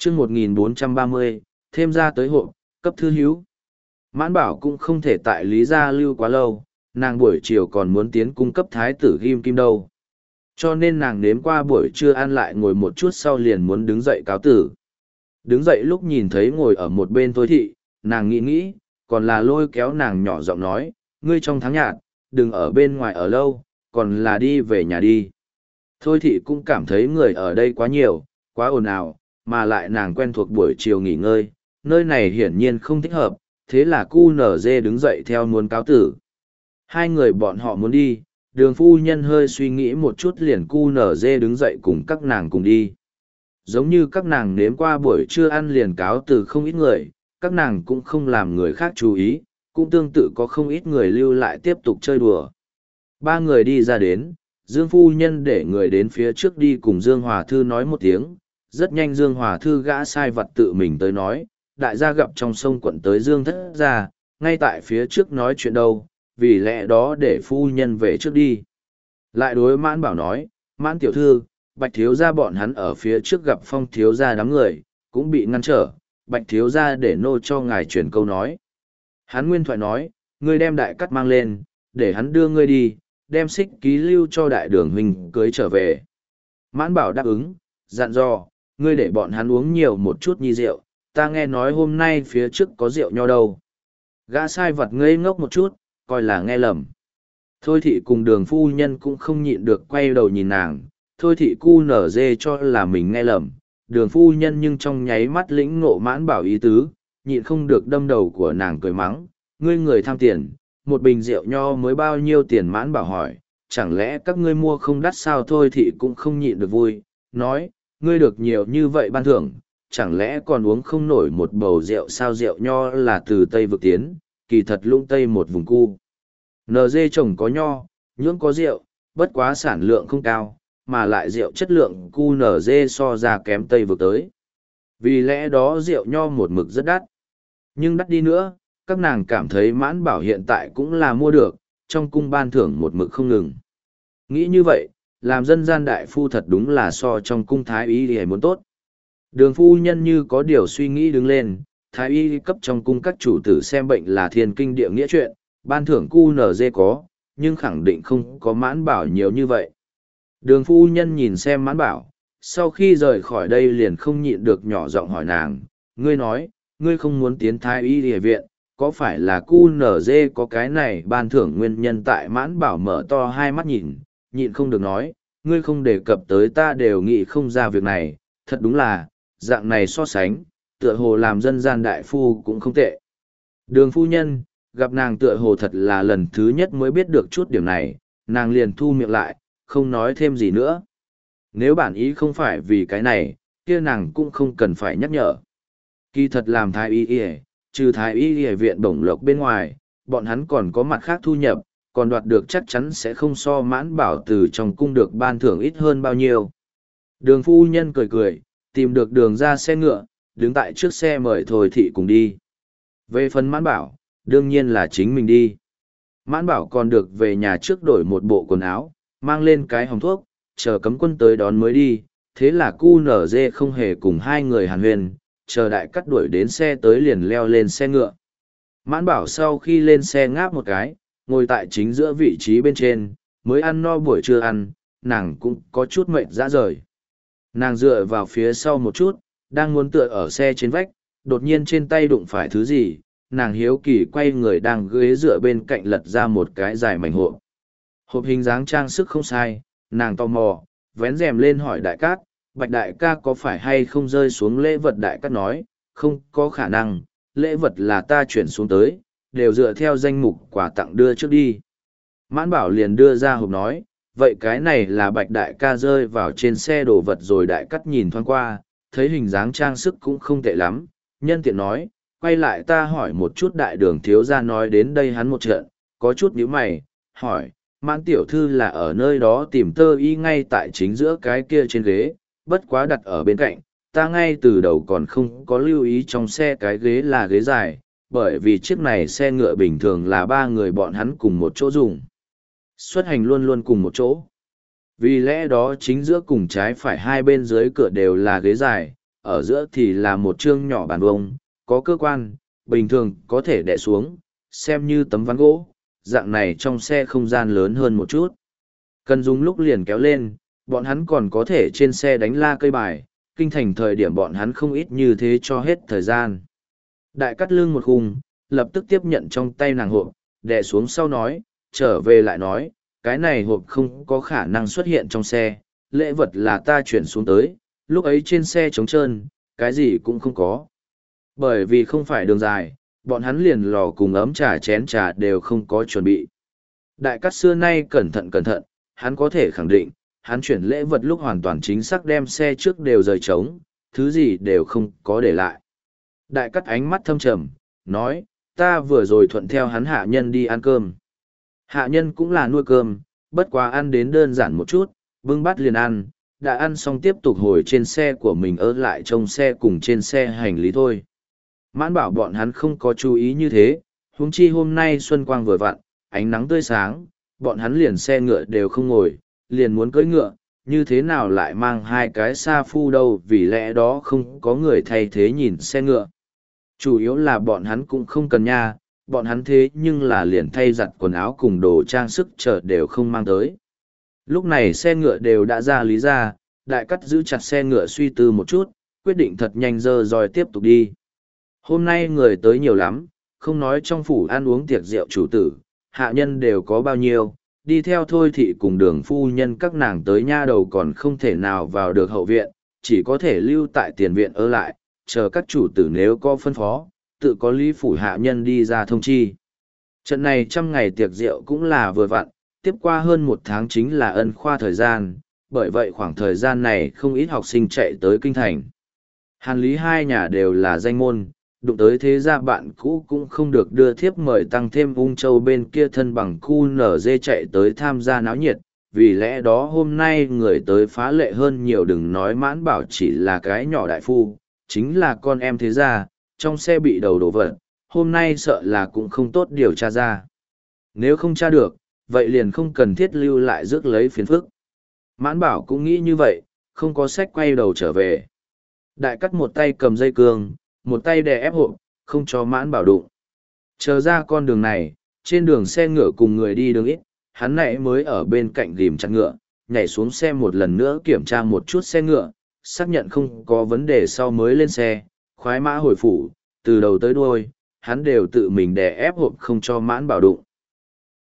chương 1430, thêm ra tới hộ, cấp thư hiếu. Mãn Bảo cũng không thể tại Lý Gia lưu quá lâu, nàng buổi chiều còn muốn tiến cung cấp thái tử ghim kim đâu. Cho nên nàng nếm qua buổi trưa ăn lại ngồi một chút sau liền muốn đứng dậy cáo tử. Đứng dậy lúc nhìn thấy ngồi ở một bên Thôi Thị, nàng nghĩ, còn là lôi kéo nàng nhỏ giọng nói, ngươi trong tháng nhạt, đừng ở bên ngoài ở lâu, còn là đi về nhà đi. Thôi Thị cũng cảm thấy người ở đây quá nhiều, quá ồn ào, mà lại nàng quen thuộc buổi chiều nghỉ ngơi, nơi này hiển nhiên không thích hợp, thế là QNZ đứng dậy theo muốn cáo tử. Hai người bọn họ muốn đi, Đường phu nhân hơi suy nghĩ một chút liền QNZ đứng dậy cùng các nàng cùng đi. Giống như các nàng nếm qua buổi trưa ăn liền cáo từ không ít người, các nàng cũng không làm người khác chú ý, cũng tương tự có không ít người lưu lại tiếp tục chơi đùa. Ba người đi ra đến, Dương phu nhân để người đến phía trước đi cùng Dương Hòa Thư nói một tiếng, rất nhanh Dương Hòa Thư gã sai vật tự mình tới nói, đại gia gặp trong sông quận tới Dương thất gia, ngay tại phía trước nói chuyện đâu, vì lẽ đó để phu nhân về trước đi. Lại đối Mãn Bảo nói, Mãn tiểu thư, Bạch thiếu gia bọn hắn ở phía trước gặp Phong thiếu gia đám người, cũng bị ngăn trở, Bạch thiếu gia để nô cho ngài truyền câu nói. Hắn nguyên thoại nói, ngươi đem đại cắt mang lên, để hắn đưa ngươi đi, đem xích ký lưu cho đại đường huynh cưới trở về. Mãn Bảo đáp ứng, dặn dò, ngươi để bọn hắn uống nhiều một chút nhi rượu, ta nghe nói hôm nay phía trước có rượu nho đâu. Gã sai vật ngây ngốc một chút, coi là nghe lầm. Thôi Thị cùng Đường phu nhân cũng không nhịn được quay đầu nhìn nàng, Thôi Thị cu nở dê cho là mình nghe lầm, Đường phu nhân nhưng trong nháy mắt lĩnh ngộ Mãn Bảo ý tứ, nhịn không được đâm đầu của nàng cười mắng, ngươi người tham tiền, một bình rượu nho mới bao nhiêu tiền? Mãn Bảo hỏi, chẳng lẽ các ngươi mua không đắt sao? Thôi Thị cũng không nhịn được vui, nói, ngươi được nhiều như vậy ban thưởng, chẳng lẽ còn uống không nổi một bầu rượu sao? Rượu nho là từ Tây vực tiến, kỳ thật lũng Tây một vùng cu. NG trồng có nho, nhưỡng có rượu, bất quá sản lượng không cao, mà lại rượu chất lượng QNZ so ra kém Tây vực tới. Vì lẽ đó rượu nho một mực rất đắt. Nhưng đắt đi nữa, các nàng cảm thấy Mãn Bảo hiện tại cũng là mua được, trong cung ban thưởng một mực không ngừng. Nghĩ như vậy, làm dân gian đại phu thật đúng là so trong cung thái y thì muốn tốt. Đường phu nhân như có điều suy nghĩ đứng lên, thái y cấp trong cung các chủ tử xem bệnh là thiên kinh địa nghĩa chuyện, ban thưởng QNZ có, nhưng khẳng định không có Mãn Bảo nhiều như vậy. Đường phu nhân nhìn xem Mãn Bảo, sau khi rời khỏi đây liền không nhịn được nhỏ giọng hỏi nàng, ngươi nói, ngươi không muốn tiến thái y địa viện, có phải là QNZ có cái này ban thưởng nguyên nhân? Tại Mãn Bảo mở to hai mắt nhìn, nhịn không được nói, ngươi không đề cập tới ta đều nghĩ không ra việc này, thật đúng là, dạng này so sánh, tựa hồ làm dân gian đại phu cũng không tệ. Đường phu nhân, gặp nàng tựa hồ thật là lần thứ nhất mới biết được chút điểm này, nàng liền thu miệng lại, không nói thêm gì nữa. Nếu bản ý không phải vì cái này, kia nàng cũng không cần phải nhắc nhở. Kỳ thật làm thái y y, trừ thái y y viện bổng lộc bên ngoài, bọn hắn còn có mặt khác thu nhập, còn đoạt được chắc chắn sẽ không so Mãn Bảo từ trong cung được ban thưởng ít hơn bao nhiêu. Đường phu nhân cười cười, tìm được đường ra xe ngựa, đứng tại trước xe mời Thôi Thị cùng đi. Về phần Mãn Bảo, đương nhiên là chính mình đi. Mãn Bảo còn được về nhà trước đổi một bộ quần áo, mang lên cái hòm thuốc, chờ cấm quân tới đón mới đi. Thế là QNZ không hề cùng hai người hàn huyền, chờ đại cắt đuổi đến xe tới liền leo lên xe ngựa. Mãn Bảo sau khi lên xe ngáp một cái, ngồi tại chính giữa vị trí bên trên, mới ăn no buổi trưa ăn, nàng cũng có chút mệt rã rời. Nàng dựa vào phía sau một chút, đang muốn tựa ở xe trên vách, đột nhiên trên tay đụng phải thứ gì, nàng hiếu kỳ quay người đang ghế dựa bên cạnh lật ra một cái dài mảnh hộp. Hộp hình dáng trang sức không sai, nàng tò mò, vén rèm lên hỏi đại cát, Bạch đại ca có phải hay không rơi xuống lễ vật? Đại cát nói, không có khả năng, lễ vật là ta chuyển xuống tới, đều dựa theo danh mục quà tặng đưa trước đi. Mãn Bảo liền đưa ra hộp nói, vậy cái này là Bạch đại ca rơi vào trên xe đồ vật rồi. Đại cát nhìn thoáng qua, thấy hình dáng trang sức cũng không tệ lắm, nhân tiện nói, quay lại ta hỏi một chút. Đại đường thiếu gia nói đến đây hắn một trận, có chút nhíu mày, hỏi, Mãn tiểu thư là ở nơi đó tìm tơ y ngay tại chính giữa cái kia trên ghế, bất quá đặt ở bên cạnh, ta ngay từ đầu còn không có lưu ý trong xe cái ghế là ghế dài, bởi vì chiếc này xe ngựa bình thường là ba người bọn hắn cùng một chỗ dùng. Xuất hành luôn luôn cùng một chỗ. Vì lẽ đó chính giữa cùng trái phải hai bên dưới cửa đều là ghế dài, ở giữa thì là một chương nhỏ bàn vông, có cơ quan, bình thường có thể đè xuống, xem như tấm ván gỗ, dạng này trong xe không gian lớn hơn một chút. Cần dùng lúc liền kéo lên, bọn hắn còn có thể trên xe đánh la cây bài, kinh thành thời điểm bọn hắn không ít như thế cho hết thời gian. Đại cắt lưng một khung, lập tức tiếp nhận trong tay nàng hộp, đè xuống sau nói, trở về lại nói, cái này hộp không có khả năng xuất hiện trong xe, lễ vật là ta chuyển xuống tới, lúc ấy trên xe trống trơn, cái gì cũng không có. Bởi vì không phải đường dài, bọn hắn liền lò cùng ấm trà chén trà đều không có chuẩn bị. Đại cắt xưa nay cẩn thận, hắn có thể khẳng định, hắn chuyển lễ vật lúc hoàn toàn chính xác đem xe trước đều rời trống, thứ gì đều không có để lại. Đại cắt ánh mắt thâm trầm, nói, ta vừa rồi thuận theo hắn hạ nhân đi ăn cơm. Hạ nhân cũng là nuôi cơm, bất quá ăn đến đơn giản một chút, bưng bát liền ăn, đã ăn xong tiếp tục hồi trên xe của mình ở lại trong xe cùng trên xe hành lý thôi. Mãn bảo bọn hắn không có chú ý như thế, huống chi hôm nay xuân quang vừa vặn, ánh nắng tươi sáng, bọn hắn liền xe ngựa đều không ngồi, liền muốn cưỡi ngựa, như thế nào lại mang hai cái sa phu đâu, vì lẽ đó không có người thay thế nhìn xe ngựa. Chủ yếu là bọn hắn cũng không cần nha, bọn hắn thế nhưng là liền thay giặt quần áo cùng đồ trang sức chở đều không mang tới. Lúc này xe ngựa đều đã ra lý ra, đại cắt giữ chặt xe ngựa suy tư một chút, quyết định thật nhanh dơ rồi tiếp tục đi. Hôm nay người tới nhiều lắm, không nói trong phủ ăn uống tiệc rượu chủ tử, hạ nhân đều có bao nhiêu, đi theo thôi thị cùng đường phu nhân các nàng tới nha đầu còn không thể nào vào được hậu viện, chỉ có thể lưu tại tiền viện ở lại, chờ các chủ tử nếu có phân phó, tự có lý phủ hạ nhân đi ra thông chi. Trận này 100 ngày tiệc rượu cũng là vừa vặn, tiếp qua hơn 1 tháng chính là ân khoa thời gian, bởi vậy khoảng thời gian này không ít học sinh chạy tới kinh thành. Hàn Lý hai nhà đều là danh môn, đụng tới thế gia bạn cũ cũng không được đưa thiếp mời, tăng thêm ung châu bên kia thân bằng cu nở dê chạy tới tham gia náo nhiệt, vì lẽ đó hôm nay người tới phá lệ hơn nhiều, đừng nói Mãn Bảo chỉ là cái nhỏ đại phu, chính là con em thế gia, trong xe bị đầu đổ vật, hôm nay sợ là cũng không tốt điều tra ra. Nếu không tra được, vậy liền không cần thiết lưu lại rước lấy phiền phức. Mãn Bảo cũng nghĩ như vậy, không có sách quay đầu trở về. Đại cắt một tay cầm dây cương, một tay đè ép hộp, không cho Mãn Bảo đụng. Chờ ra con đường này, trên đường xe ngựa cùng người đi đường ít, hắn nãy mới ở bên cạnh ghìm chặt ngựa, nhảy xuống xe một lần nữa kiểm tra một chút xe ngựa, xác nhận không có vấn đề sau mới lên xe, khoái mã hồi phủ, từ đầu tới đuôi, hắn đều tự mình đè ép hộp không cho Mãn Bảo đụng.